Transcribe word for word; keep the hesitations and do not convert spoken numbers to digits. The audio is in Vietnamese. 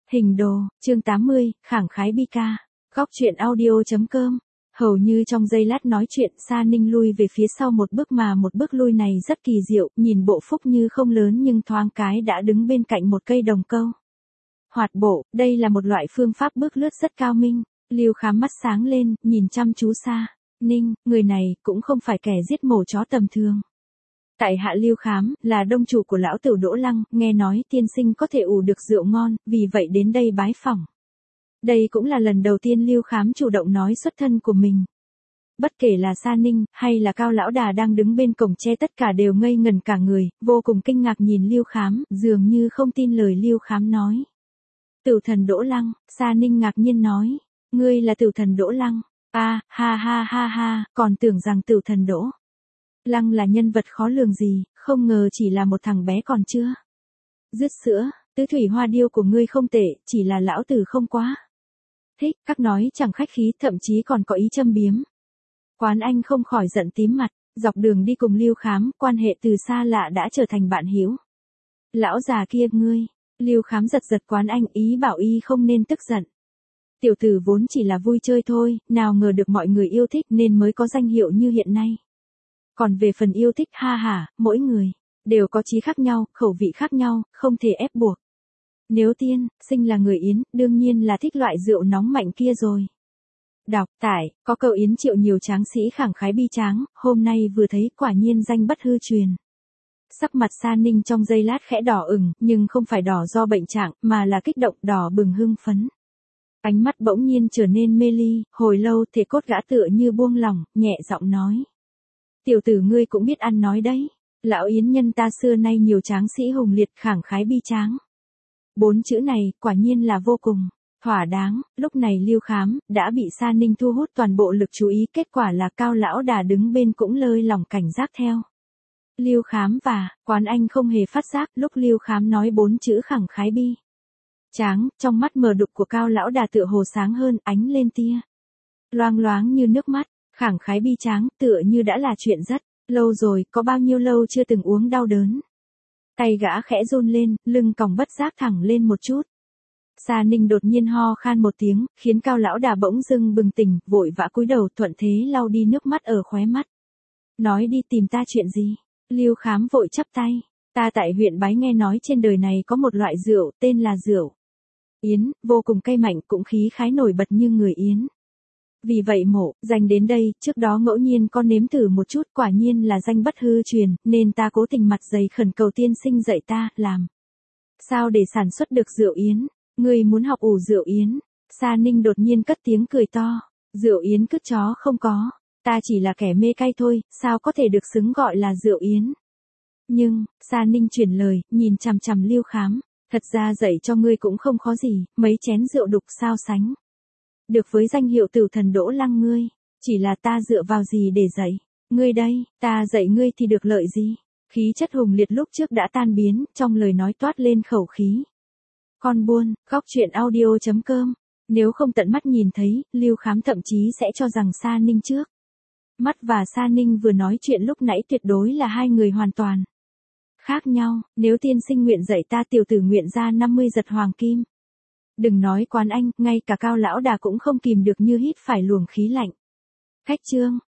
Hình đồ, chương tám mươi, khẳng khái bi ca. Góc truyện audio.com. Hầu như trong giây lát nói chuyện, Sa Ninh lui về phía sau một bước mà một bước lui này rất kỳ diệu, nhìn bộ phúc như không lớn nhưng thoáng cái đã đứng bên cạnh một cây đồng câu. Hoạt bộ, đây là một loại phương pháp bước lướt rất cao minh. Lưu Khám mắt sáng lên, nhìn chăm chú Sa Ninh, người này cũng không phải kẻ giết mổ chó tầm thường. Tại hạ Lưu Khám, là đông chủ của lão tử Đỗ Lăng, nghe nói tiên sinh có thể ủ được rượu ngon, vì vậy đến đây bái phỏng. Đây cũng là lần đầu tiên Lưu Khám chủ động nói xuất thân của mình. Bất kể là Sa Ninh, hay là Cao Lão Đà đang đứng bên cổng tre tất cả đều ngây ngẩn cả người, vô cùng kinh ngạc nhìn Lưu Khám, dường như không tin lời Lưu Khám nói. Tửu thần Đỗ Lăng, Sa Ninh ngạc nhiên nói, ngươi là tửu thần Đỗ Lăng, a à, ha ha ha ha, còn tưởng rằng tửu thần Đỗ Lăng là nhân vật khó lường gì, không ngờ chỉ là một thằng bé còn chưa dứt sữa, tứ thủy hoa điêu của ngươi không tệ, chỉ là lão tử không quá thích, các nói chẳng khách khí, thậm chí còn có ý châm biếm. Quán Anh không khỏi giận tím mặt, dọc đường đi cùng Lưu Khám, quan hệ từ xa lạ đã trở thành bạn hữu. Lão già kia, ngươi, Lưu Khám giật giật Quán Anh, ý bảo y không nên tức giận. Tiểu tử vốn chỉ là vui chơi thôi, nào ngờ được mọi người yêu thích nên mới có danh hiệu như hiện nay. Còn về phần yêu thích, ha hả, mỗi người đều có chí khác nhau, khẩu vị khác nhau, không thể ép buộc. Nếu tiên sinh là người Yến, đương nhiên là thích loại rượu nóng mạnh kia rồi. Đọc, tải, có câu Yến triệu nhiều tráng sĩ khẳng khái bi tráng, hôm nay vừa thấy quả nhiên danh bất hư truyền. Sắc mặt Sa Ninh trong giây lát khẽ đỏ ửng, nhưng không phải đỏ do bệnh trạng, mà là kích động, đỏ bừng hưng phấn. Ánh mắt bỗng nhiên trở nên mê ly, hồi lâu thể cốt gã tựa như buông lỏng, nhẹ giọng nói. Tiểu tử ngươi cũng biết ăn nói đấy, lão Yến nhân ta xưa nay nhiều tráng sĩ hùng liệt, khẳng khái bi tráng. Bốn chữ này, quả nhiên là vô cùng thỏa đáng. Lúc này Lưu Khám đã bị Sa Ninh thu hút toàn bộ lực chú ý, kết quả là Cao Lão Đà đứng bên cũng lơi lỏng cảnh giác theo. Lưu Khám và Quán Anh không hề phát giác, lúc Lưu Khám nói bốn chữ khẳng khái bi tráng, trong mắt mờ đục của Cao Lão Đà tựa hồ sáng hơn, ánh lên tia loang loáng như nước mắt. Khẳng khái bi tráng, tựa như đã là chuyện rất lâu rồi, có bao nhiêu lâu chưa từng uống đau đớn. Tay gã khẽ run lên, lưng còng bất giác thẳng lên một chút. Sa Ninh đột nhiên ho khan một tiếng, khiến Cao Lão Đà bỗng dưng bừng tỉnh, vội vã cúi đầu thuận thế lau đi nước mắt ở khóe mắt. Nói đi, tìm ta chuyện gì? Lưu Khám vội chắp tay. Ta tại huyện Bái nghe nói trên đời này có một loại rượu, tên là rượu Yến, vô cùng cay mạnh, cũng khí khái nổi bật như người Yến. Vì vậy mộ, danh đến đây, trước đó ngẫu nhiên con nếm thử một chút, quả nhiên là danh bất hư truyền, nên ta cố tình mặt dày khẩn cầu tiên sinh dạy ta, làm sao để sản xuất được rượu Yến. Ngươi muốn học ủ rượu Yến? Sa Ninh đột nhiên cất tiếng cười to. Rượu Yến cứt chó không có, ta chỉ là kẻ mê cay thôi, sao có thể được xứng gọi là rượu Yến. Nhưng, Sa Ninh chuyển lời, nhìn chằm chằm Lưu Khám, thật ra dạy cho ngươi cũng không khó gì, mấy chén rượu đục sao sánh được với danh hiệu tửu thần Đỗ Lăng ngươi, chỉ là ta dựa vào gì để dạy ngươi đây, ta dạy ngươi thì được lợi gì? Khí chất hùng liệt lúc trước đã tan biến, trong lời nói toát lên khẩu khí. Con buôn, góc truyện audio.com. Nếu không tận mắt nhìn thấy, Lưu Khám thậm chí sẽ cho rằng Sa Ninh trước mắt và Sa Ninh vừa nói chuyện lúc nãy tuyệt đối là hai người hoàn toàn khác nhau. Nếu tiên sinh nguyện dạy ta, tiểu tử nguyện ra năm mươi giật hoàng kim. Đừng nói Quán Anh, ngay cả Cao Lão Đà cũng không kìm được như hít phải luồng khí lạnh. Khách trương,